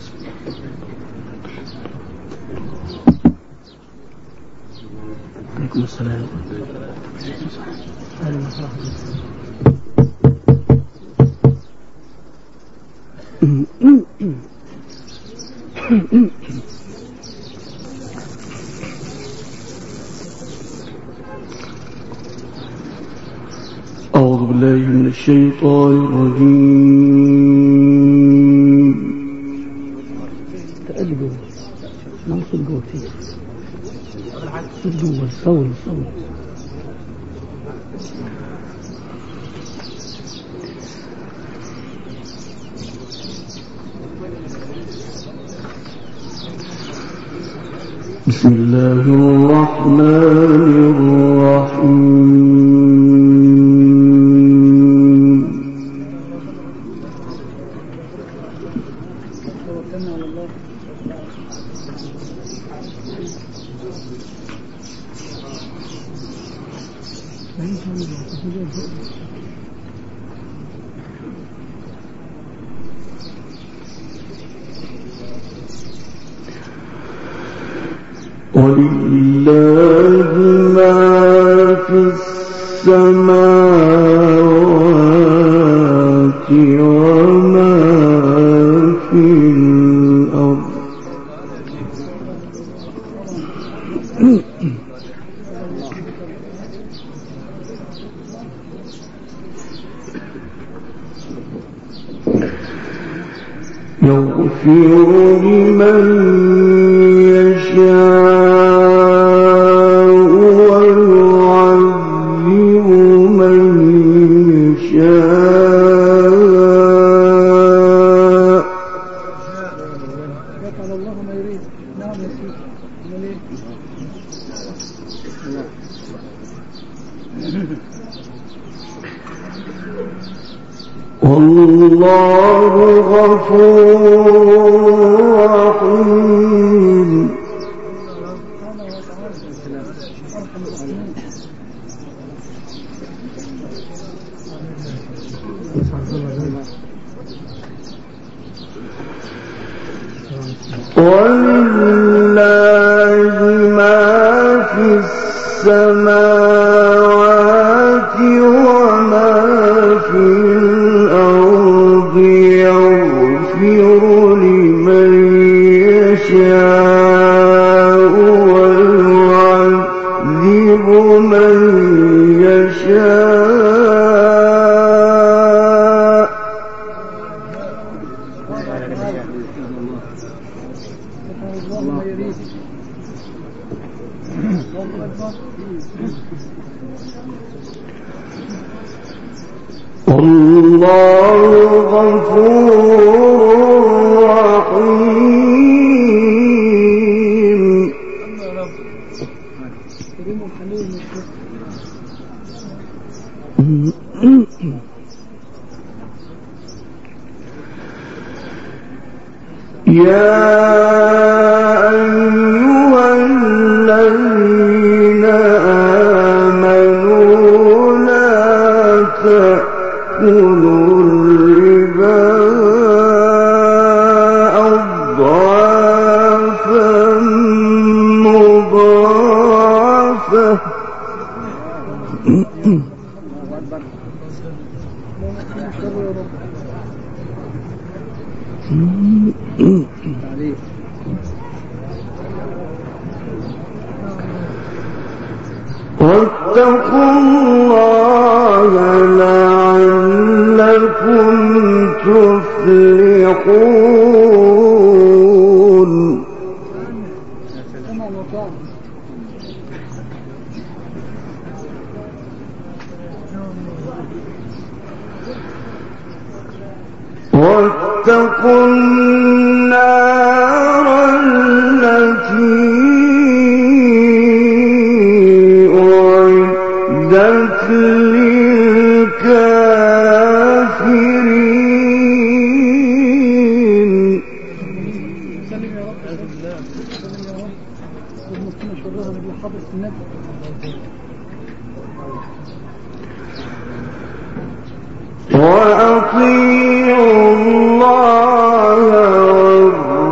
عليكم السلام. أعوذ بالله من الشيطان الرجيم. تأدبوا ما صدقوا فيه صدقوا والصول بسم الله الرحمن الرحيم. ولله ما في السماوات وما في الأرض. يغفر لمن يشاء ويعذب من يشاء. يفعل الله ما يريد. نعم يا سيدي. والله غفور رحيم. ولله ما في السماوات وما في الأرض. يغفر لمن يشاء ويعذب من يشاء. والله غفور رحيم. يا أيها الذين آمنوا لا تأكلوا الربا أضعافا مضاعفة. واتقوا الله لعلكم تفلحون. واتقوا النار التي أعدت للكافرين. سلم يا رب. سلم يا رب. والمسلمين شرها من حضرة النبي. وأطيعوا الله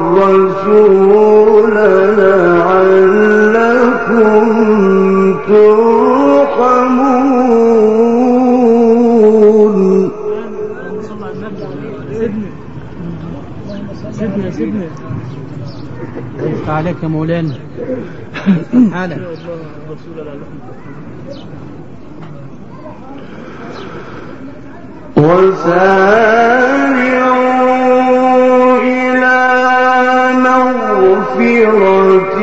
سيبني يفتح عليك يا مولانا. حالك وسارعوا إلى مغفرة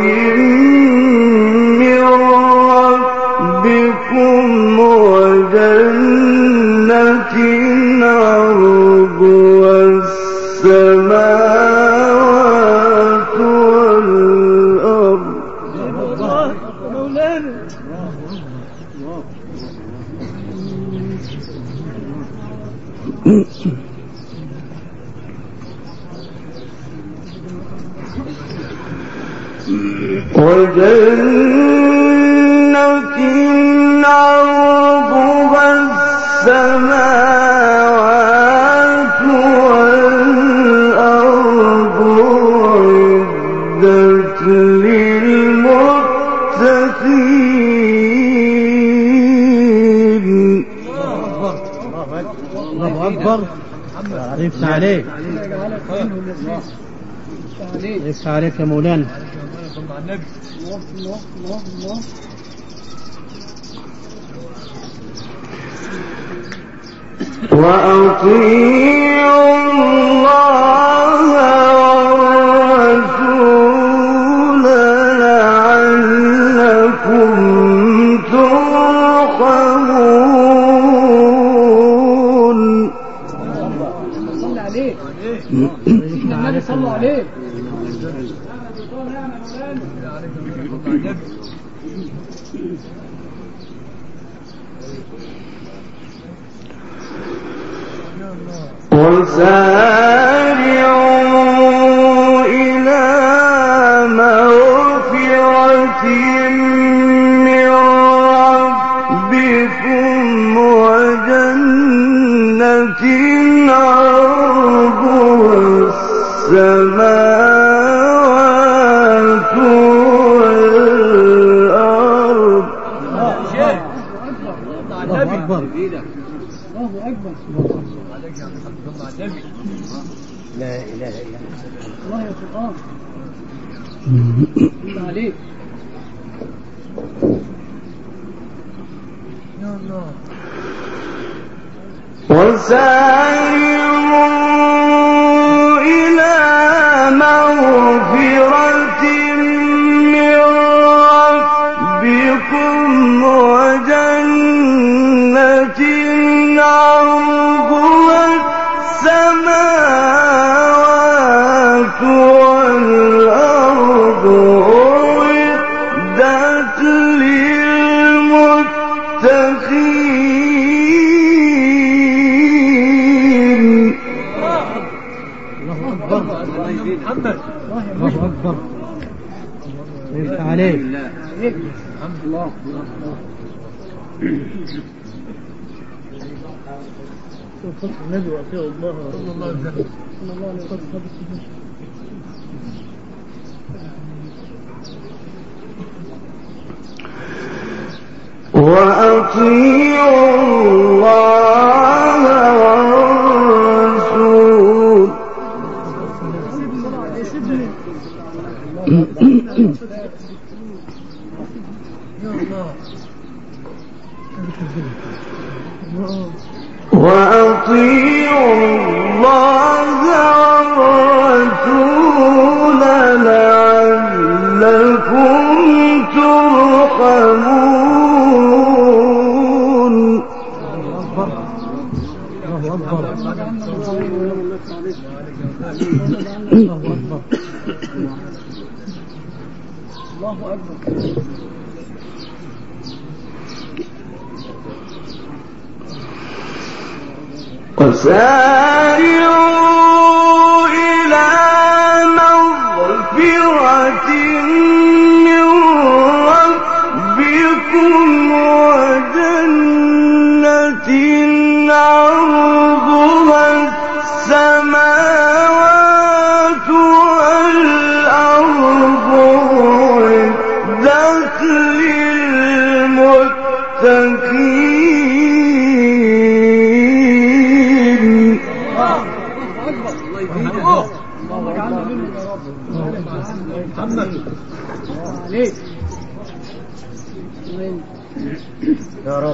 من ربكم وجنة عرضها السماوات والأرض. مولانا وجنة عرضها السماوات والأرض أعدت للمتقين. الله أكبر. يفتح عليك يفتح عليك يا مولانا. وأطيعوا الله والرسول لعلكم ترحمون. صلى عليه النبي صلى عليه. وسارعوا إلى مغفرة من ربكم وجنة عرضها السماوات والأرض. الله أكبر. الله أكبر. لا إله إلا الله يا سلطان عليك. وسارعوا إلى مغفرة من ربكم وجنة عرضها السماوات والأرض أعدت للمتقين. الله أكبر. يفتح عليك. الله النبي وأطيعوا الله صلى الله عليه وسلم. وأطيعوا الله والرسول. وأطيعوا الله والرسول لعلكم ترحمون. الله أكبر. الله أكبر. وسارعوا إلى مغفرة من ربكم وجنة عرضها السماوات والأرض أعدت للمتقين. اللهم اجعلنا منهم يا رب. محمد عليك يا رب.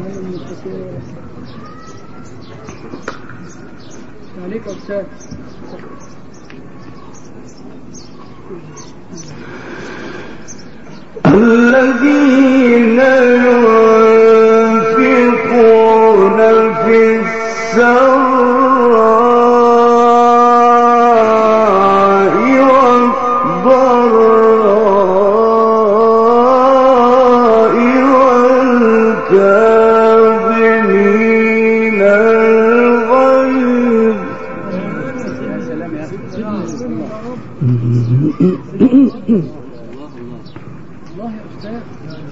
عليك يا أستاذ. الذين ينفقون في السراء والضراء والكاظمين الغيظ. الله يا أستاذ.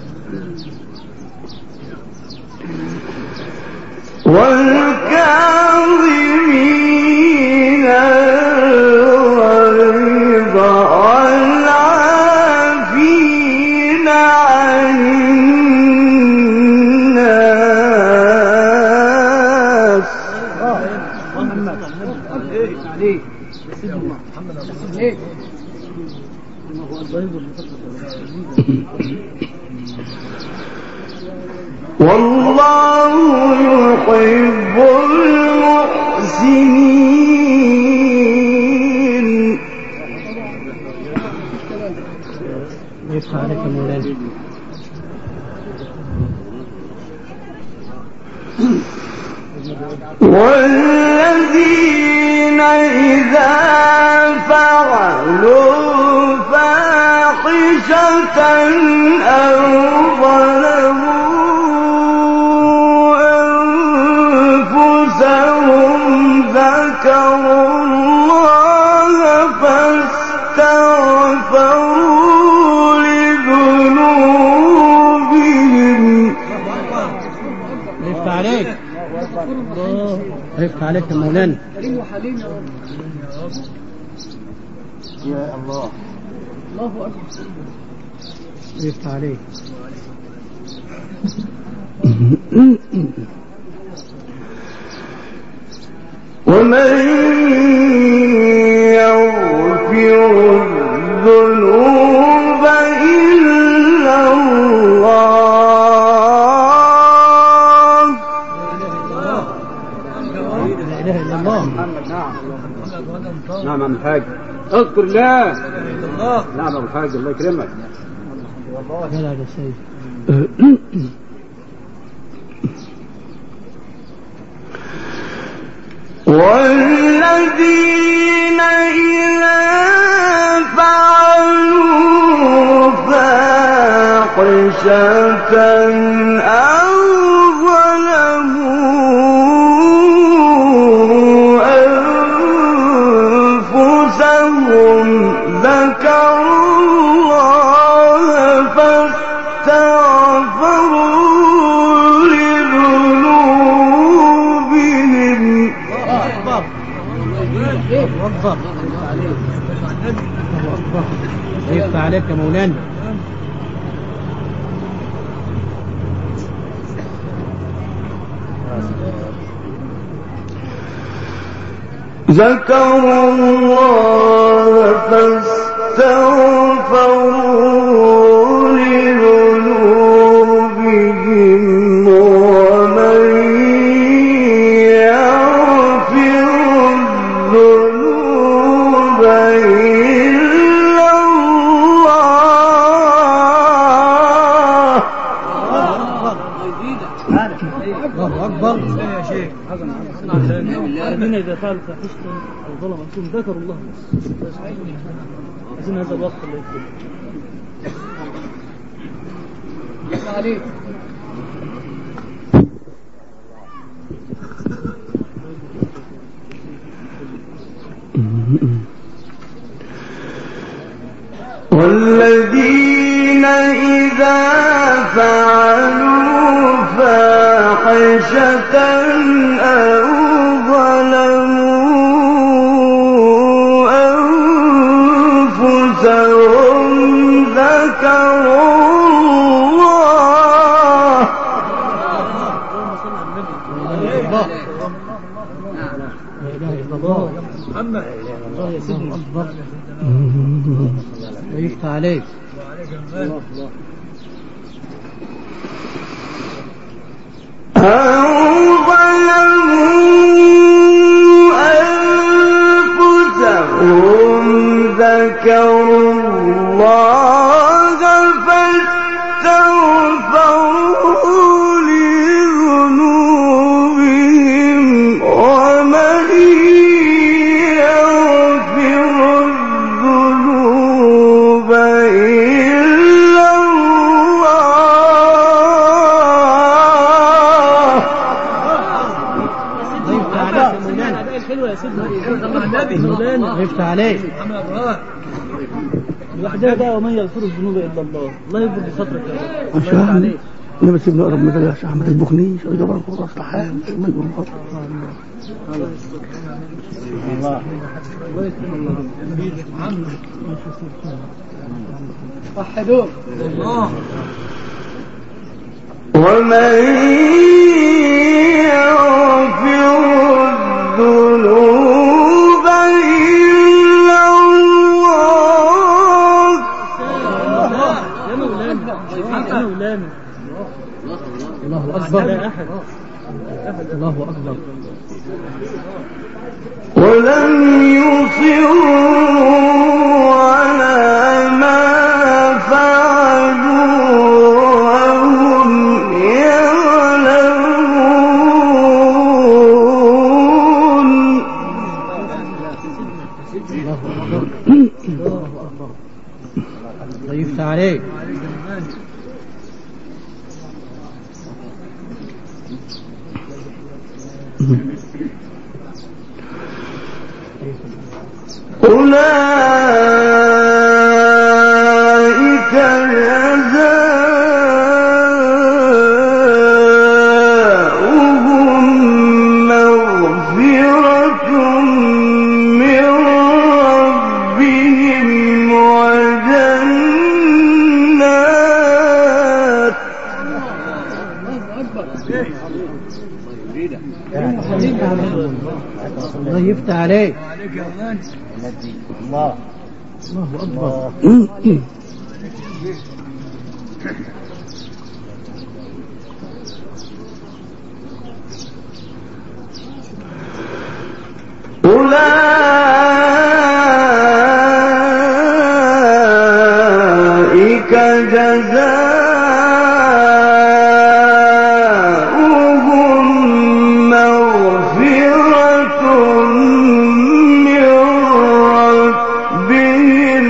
والكاظمين الغيظ والعافين عن الناس. والله يحب المحسنين. يفتح عليك مولانا. والذين إذا فعلوا فاحشة أو ظلموا أنفسهم ذكروا الله فاستغفروا لذنوبهم. يفتح عليك. يفتح عليك يا مولانا. كريم وحليم يا رب. يا الله. الله أكبر. يفتح عليك. ومن يغفر الذنوب إلا الله. لا إله إلا الله. نعم عم الحاج اذكر الله. نعم عم الحاج الله يكرمك. لا لا يا سيد. والذين إذا فعلوا فاحشة أو ظلموا أنفسهم ذكروا الله فاستغفروا لذنوبهم. يفتح عليك يا مولانا. ذكروا الله فاستغفروا لذنوبهم ومن يغفر الذنوب إلا الله. الله أكبر. يا شيخ الذين إذا فعلوا فاحشة أو ظلموا أنفسهم ذكروا الله بس. عايزين هذا الوقت اللي يكتب عليك. والذين إذا فعلوا فاحشة أو ظلموا أنفسهم ذكروا الله. لا إله إلا الله. محمد. الله يا سيدنا أكبر. لا يفتح عليك. ذكروا الله فاستغفروا لذنوبهم ومن يغفر الذنوب إلا الله. الحلوة يا سيدنا مولانا يفتح عليك. الوحدة بقى ومن يغفر الذنوب إلا الله. الله يغفر بخاطرك يا رب. الله يفتح عليك. أنا بس ابن أقرب مثل يا شيخ أحمد البخني شو جبر القرى صلاحات ما يقول خاطر. الله يكرم الله. وحدوه الله. ومن يغفر الذنوب إلا الله. يا مولانا يا مولانا الله أكبر. لا أحد. الله أكبر. ولم يصروا على ما فعلوا وهم يعلمون. الله أكبر. الله يفتح عليك. أولئك جزاؤهم مغفرة من ربهم وجنات. الله يفتح عليك. الله أكبر. أولئك جزاؤهم مغفرة من ربهم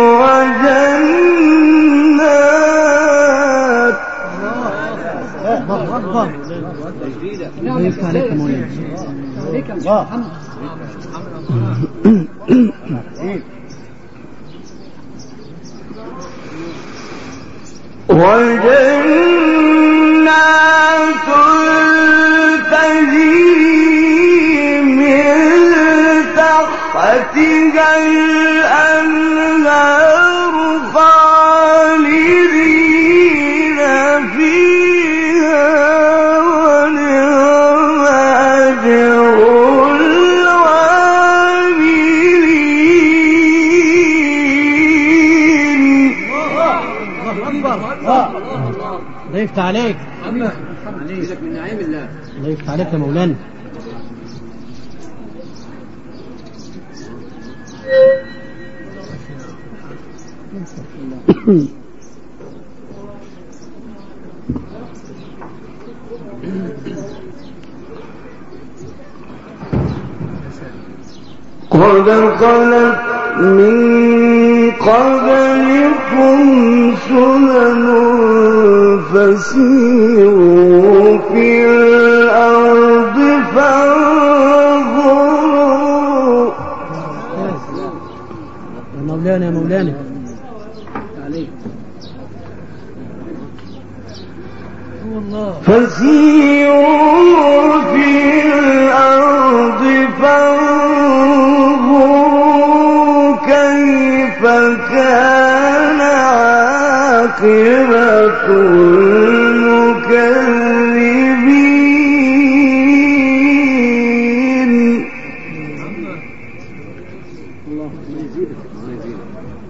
وجنات. الله أكبر. الله يفتح عليك يا مولانا. وجنات تجري من تحتها الأنهار خالدين فيها ونعم أجر العاملين. الله يفتح عليك. الله من نعيم الله. الله يفتح عليك يا مولانا. قد خلت من قبلكم سنن فسيروا في الأرض فانظروا. يا مولانا يا مولانا. فسيروا في الأرض فانظروا كيف كان عاقبة المكذبين. الله يزيدك الله يزيدك.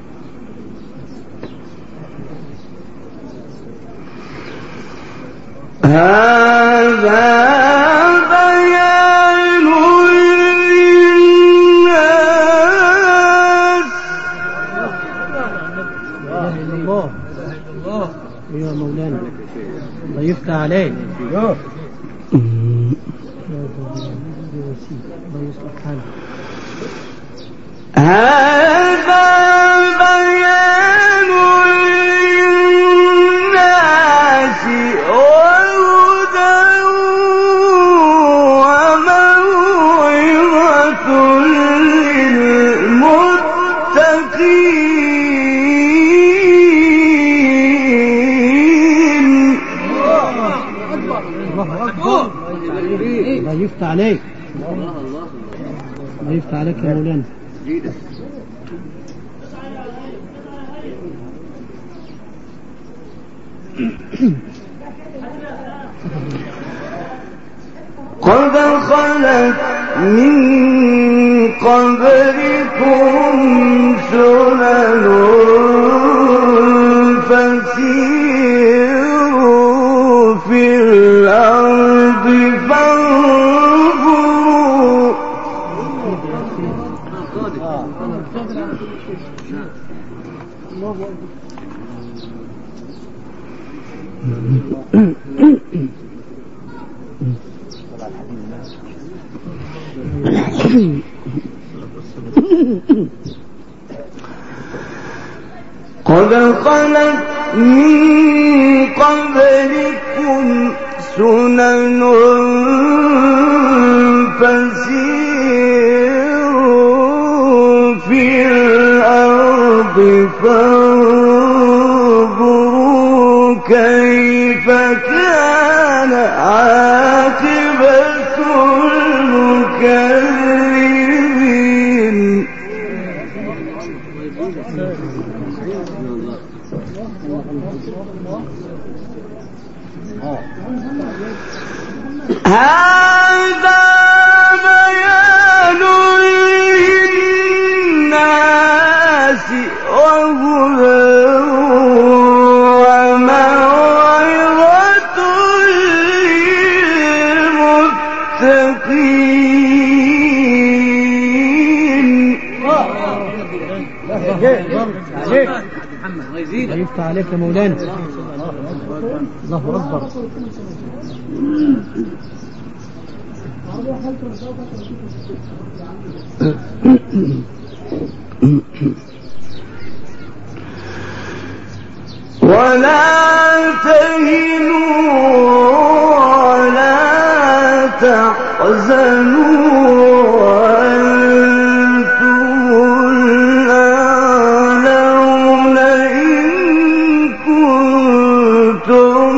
هذا بيان للناس. الله يا مولانا ضيفت عليه. الله يصلح حالك. هذا بيان للناس وهدى وموعظة للمتقين. ضيفت عليك. ضيفت عليك يا مولانا. قد خلت من قبلكم سنن فسيروا في الأرض فانظروا. قد خلت من قبلكم سنن فسيروا في الأرض فانظروا كيف كان عاقبة المكذبين. هذا بيان للناس وهدى وموعظة للمتقين. ضيفت عليك يا مولانا. الله أكبر. ولا تهنوا ولا تحزنوا وأنتم الأعلون إن كنتم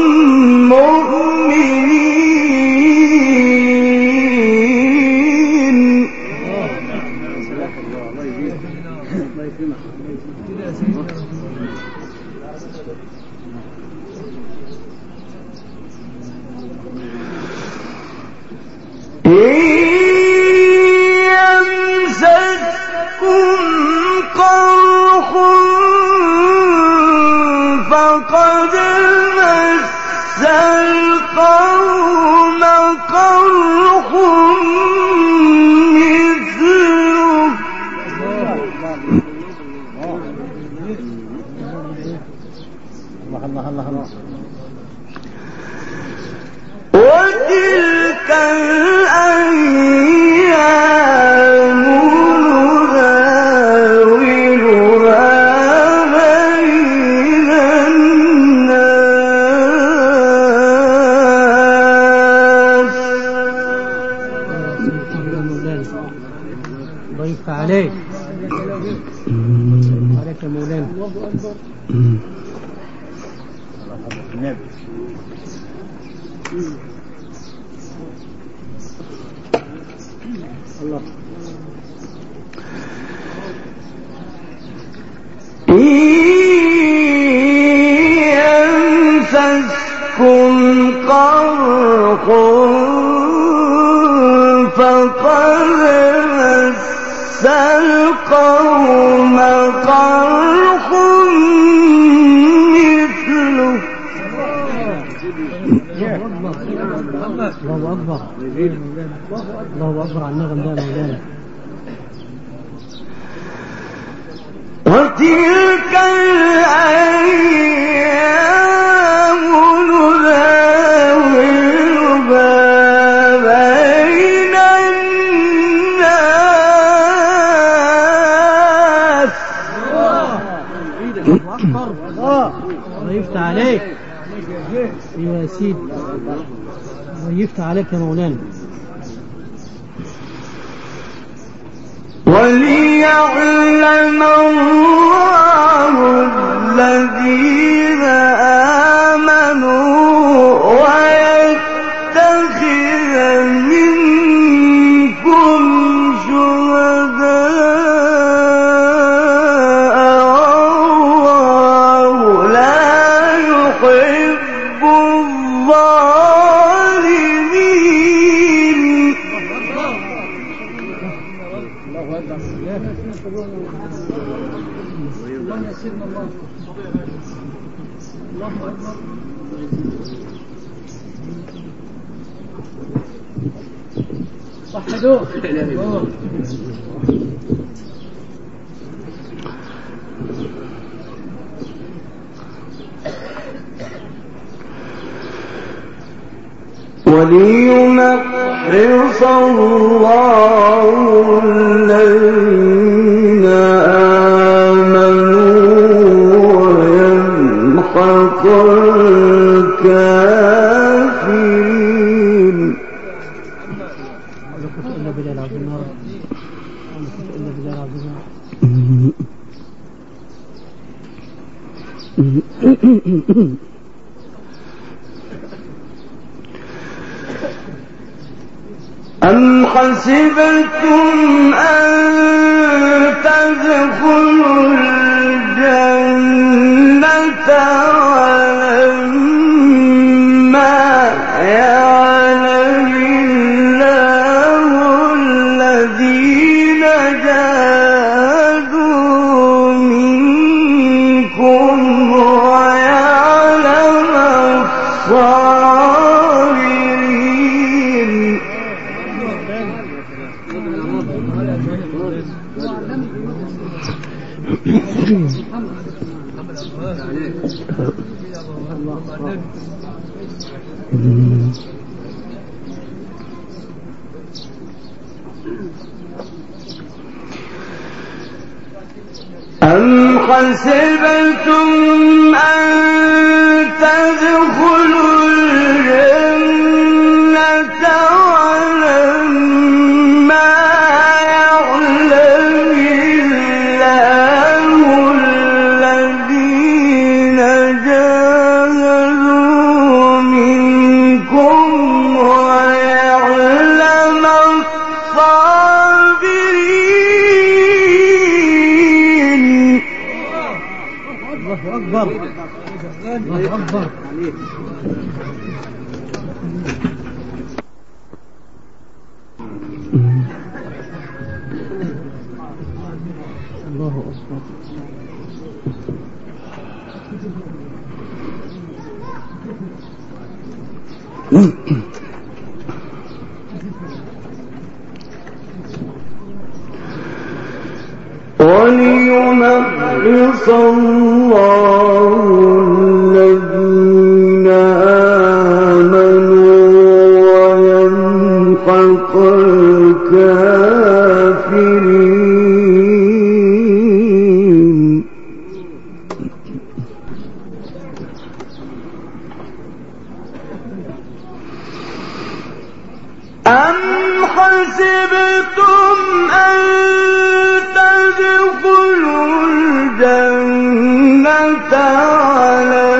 مؤمنين. يمسسكم قرح فقد مس القوم قرح مثله وتلك الأيام نداولها بين الناس. ضيفت عليك. عليك يا مولانا. الله. يمسسكم قرح فقد مس القوم قرح مثله. الله أكبر الله أكبر على النغم ده مولانا. وتلك الأيام نداولها بين الناس. الله يفتح عليك يا سيدي، الله يفتح عليك يا مولانا. وليعلم الله الذين آمنوا ويتخذ منكم شهداء والله لا يحب الظالمين. وحدوه وليمحص الله الذين آمنوا ويمحق الكافرين. أم حسبتم أن تدخلوا الجنة ولما يعلم الله الذين جاهدوا منكم ويعلم الصابرين. أم حسبتم أن تدخلوا الجنة ولما يعلم الله الذين جاهدوا منكم ويعلم الصابرين. الله أكبر الله أكبر. الله أكبر. وليمحص الله الذين آمنوا ويمحق الكافرين. أم حسبتم أن تدخلوا الجنة على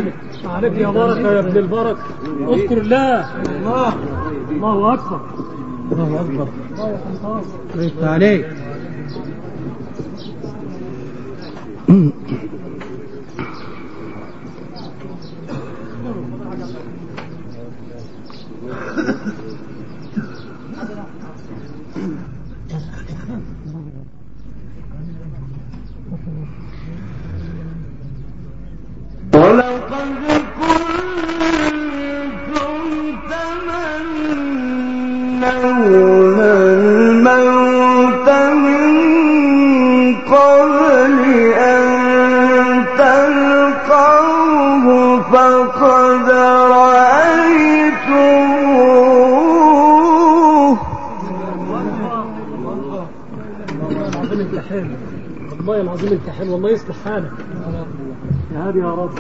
عليك يا بركة يا ابن البركة. اذكر الله. الله أكبر. الله أكبر. عليك عليك. ولقد كنتم تمنون الموت من قبل أن تلقوه فقد رأيتموه. والله العظيم انت حلو. والله يصلح حالك يا هادي يا رب.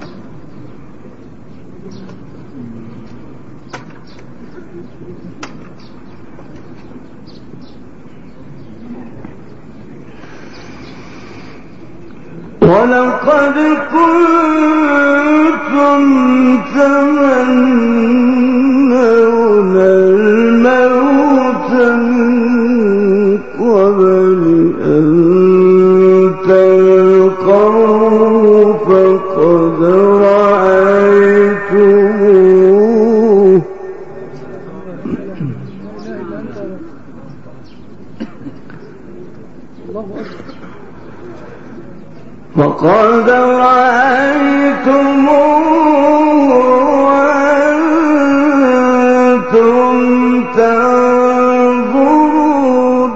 ولقد كنتم تمنون الموت من قبل أن تلقوه فقد رأيتموه. فقد رأيتموه وأنتم تنظرون.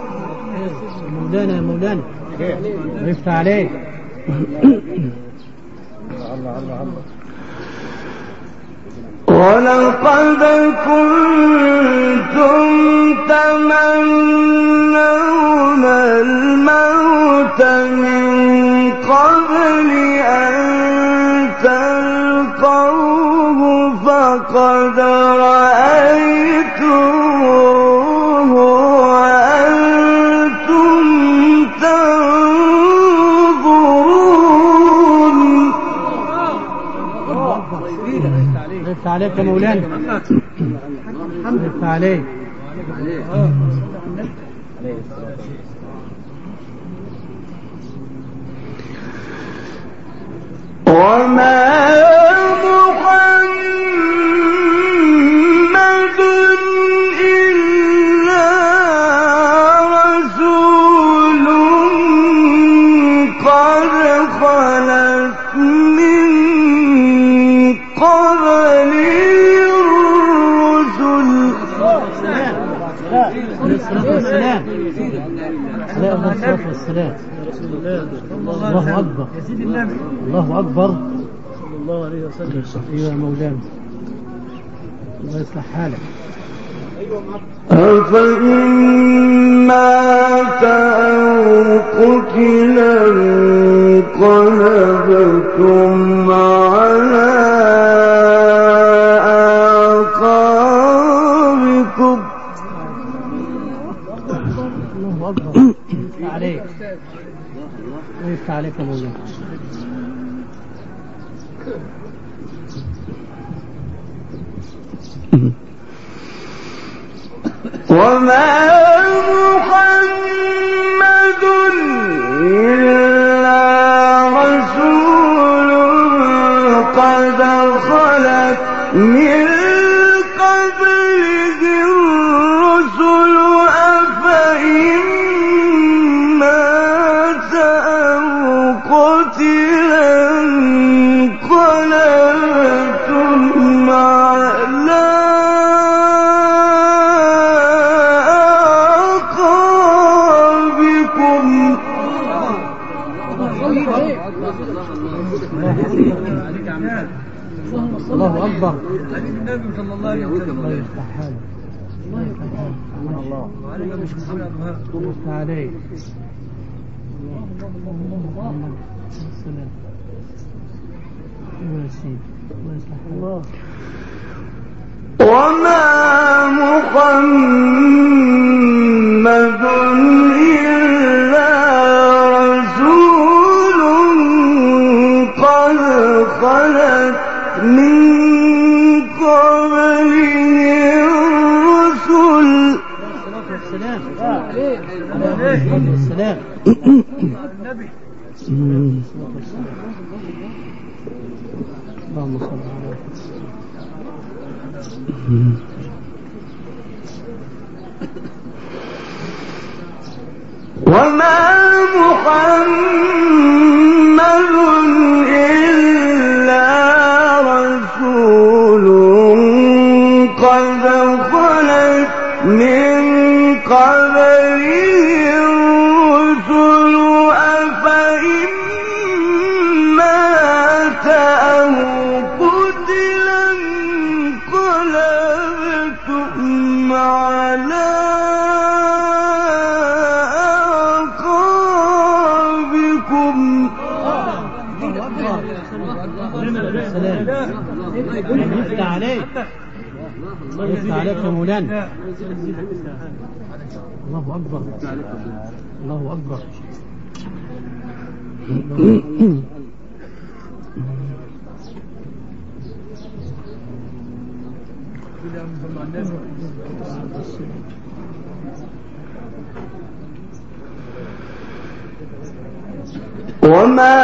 مولانا عرفت عليك. ولقد كنتم تمنون الموت من قبل أن تلقوه فقد رأيتموه وأنتم تنظرون. عرفت عليك يا مولانا. عرفت عليك. وما محمد إلا رسول قد خلت من قبله الرسل. السلام. الله أكبر. الله أكبر. صلى الله عليه وسلم. أيها مولانا الله يصلح حالك. أفإن مات أو قتل انقلبتم على أعقابكم. الله أكبر. عليك. ويفتح عليك يا مولانا. وما محمد إلا رسول قد خلت من قبله الرسل أفإن مات أو قتل انقلبتم على الله أكبر. النبي صلى الله عليه وسلم. الله يفتح حالك. الله يفتح حالك. الله يفتح عليك. السلام. الله. وما محمد إلا رسول قد خلت خلت من قبله الرسل السلام السلام النبي اللهم صل على وما محمد إلا رسول قد خلت من قبله الرسل أفإن مات أو قتل انقلبتم على أعقابكم. يفتح عليك الله يفتح عليك يا مولانا. الله أكبر الله أكبر. وما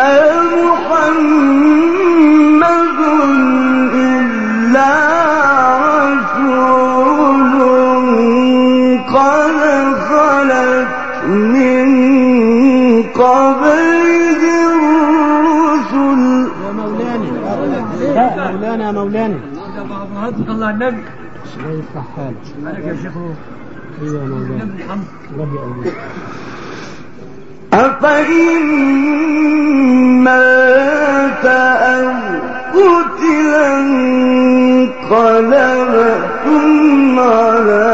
محمد إلا رسول قد خلت من قبله الرسل. يا مولانا مولانا الله النبي الله يفتح حالك عليك يا شيخ. ايوه يا مولانا الله يقويك. أفإن مات أو قتل انقلبتم على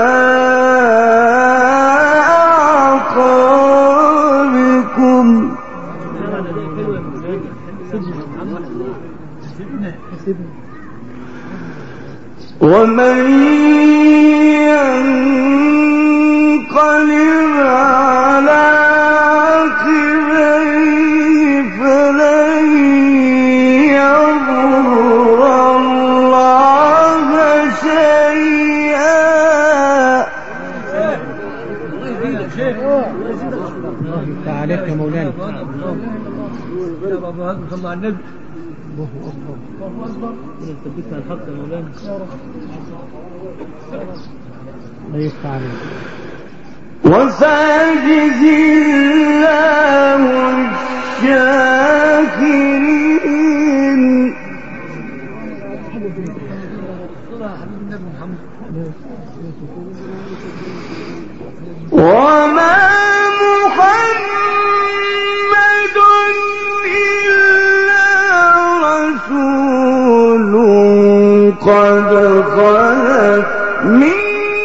أعقابكم. ومن ينقلب على فلن يضر الله شيئا. الله يفتح عليك يا مولانا. صلى على النبي. الله أكبر الله أكبر. ثبتنا الحق يا مولانا. الله يفتح عليك. وسيجزي الله الشاكرين. وما محمد إلا رسول قد خلت من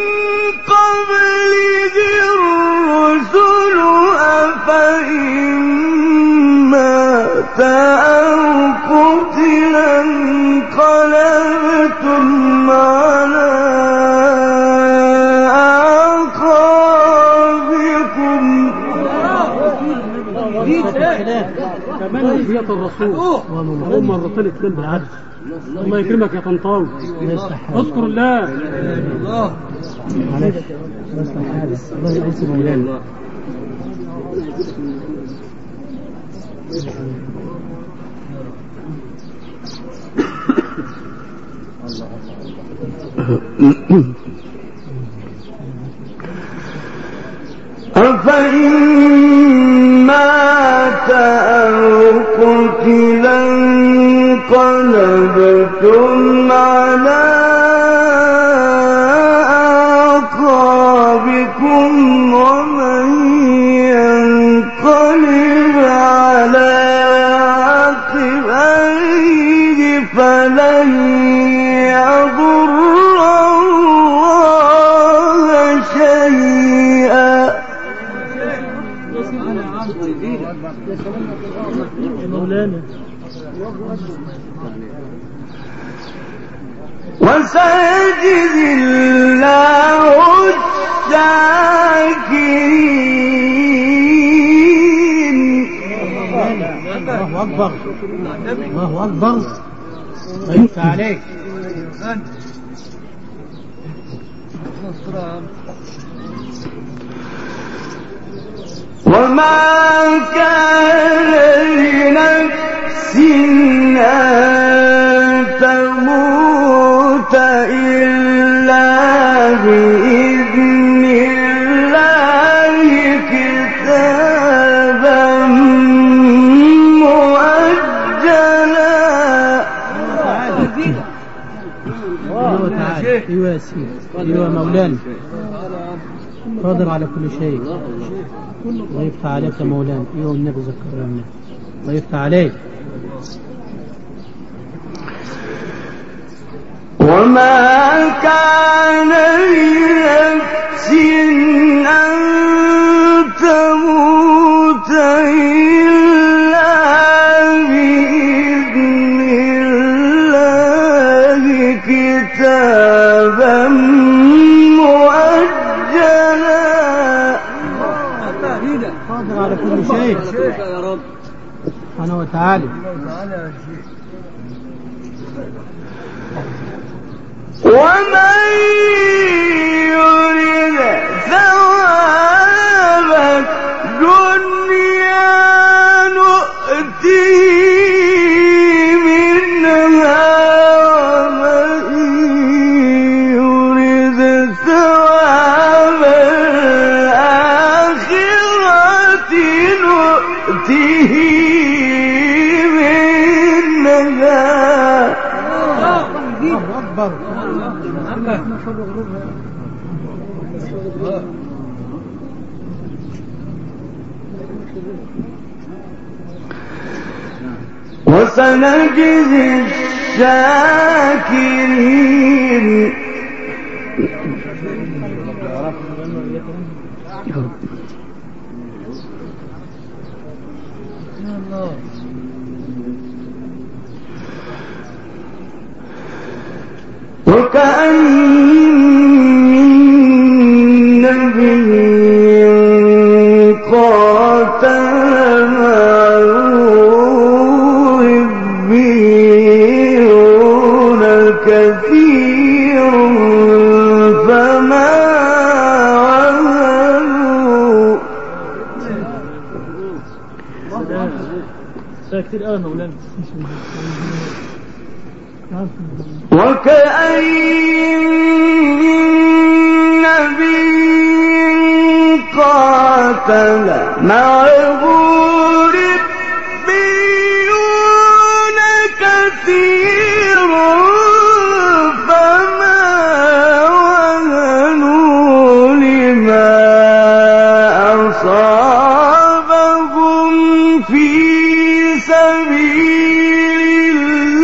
قبله الرسل أفإن مات أو قتل انقلبتم على أعقابكم. كمان وصية الرسول هم الرسول الكلام بالعدل. الله يكرمك يا طنطاوي. اذكر الله. معلش بس حاجة الله يقوي مولانا. أفإن مات أو قتل انقلبتم على أعقابكم. ومن ينقلب على عقبيه فلن يضر الله شيئا. وسيجزي الله الشاكرين. الله أكبر الله أكبر. الله يفتح عليك. وما كان لنفس أن تموت إلا بإذن الله كتابا مؤجلا. الله تعالى. ايوه يا سيدي، ايوه مولانا، قادر على كل شيء. الله يفتح عليك يا مولانا. ايوه النبي ذكرنا النبي. الله يفتح عليك. وما كان لنفس أن تموت إلا بإذن الله كتابا مؤجلا. قادر على كل شيء سبحانه وتعالى. ومن يرد ثواب الدنيا نؤته منها ومن يرد ثواب الآخرة نؤته منها. أكبر. وسنجزي الشاكرين. وكأين من نبي قاتل معه ربيون كثير فما وهنوا. كتير قوي مولانا. وكأين من نبي قاتل معه ربيون كثير فما وهنوا لما أصابهم في سبيل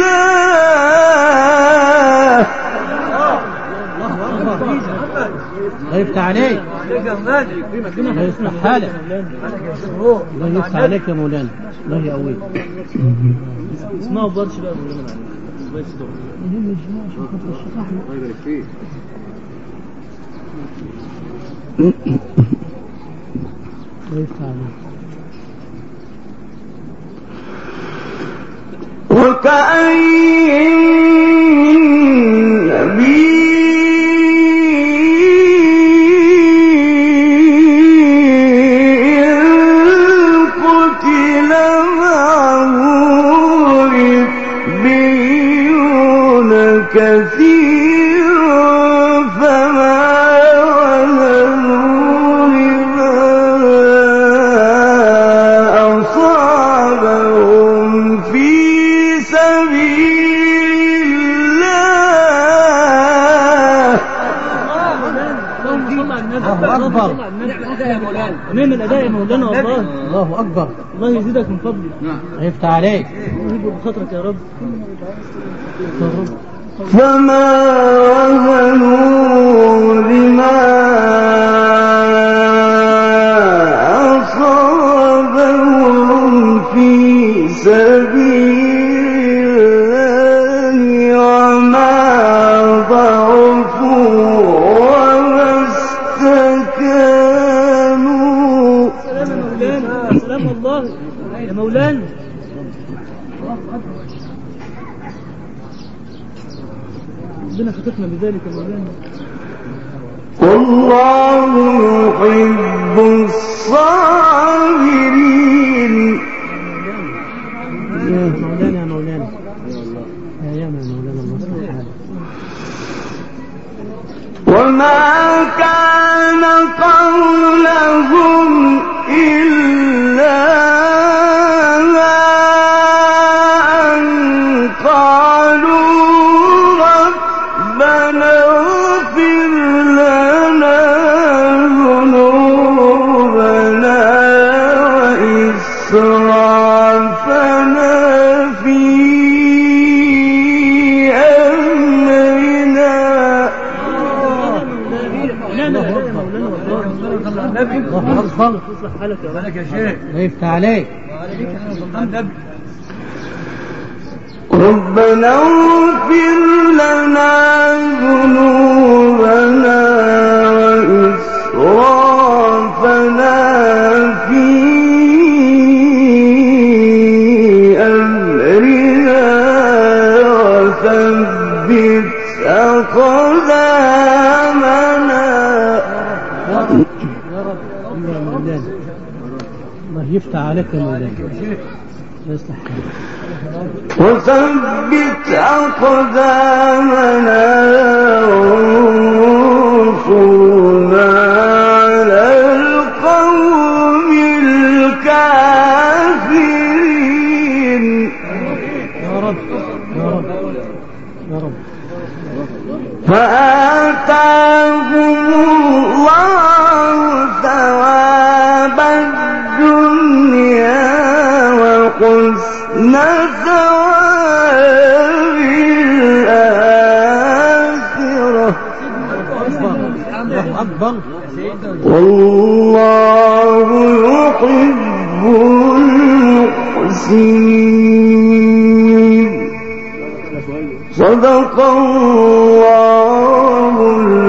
الله. الله يفتح عليك. الله يفتح حالك. الله يفتح عليك يا مولانا. الله يقويك. اسمعوا برش بقى مولانا. الله يستر. الله يبارك فيك. الله يفتح عليك. وكأين من نبي قتل معه ربيون كثير فما وهنوا لما أصابهم في سبيل الله. الله أكبر. نعم الأداء يا مولانا والله. الله أكبر. الله يزيدك من فضله. الله يفتح عليك. يجيب بخاطرك يا رب. فما وهنوا لما أصابهم في سبيل الله وما ضعفوا وما استكانوا. سلام يا مولانا. سلام والله يا مولانا. ربنا ختمنا بذلك يا مولانا. والله يحب الصابرين. يا مولانا يا مولانا يا مولانا الله سبحانه. وما كان قولهم إلا أن قالوا ربنا اغفر لنا ذنوبنا وإسرافنا في أمرنا. يصلح حالك يا مالك يا شيخ. الله يفتح عليك. ربنا اغفر لنا ذنوبنا وإسرافنا في أمرنا وثبت أقدامنا. يا رب يا مولانا الله يفتح عليك يا مولانا. يصلح حالك. وثبت أقدامنا وانصرنا على القوم الكافرين. يا رب يا رب يا رب. فآتاهم الله ثواب الدنيا وحسن ثواب الآخرة. الله أكبر. والله يحب المحسنين. صدق الله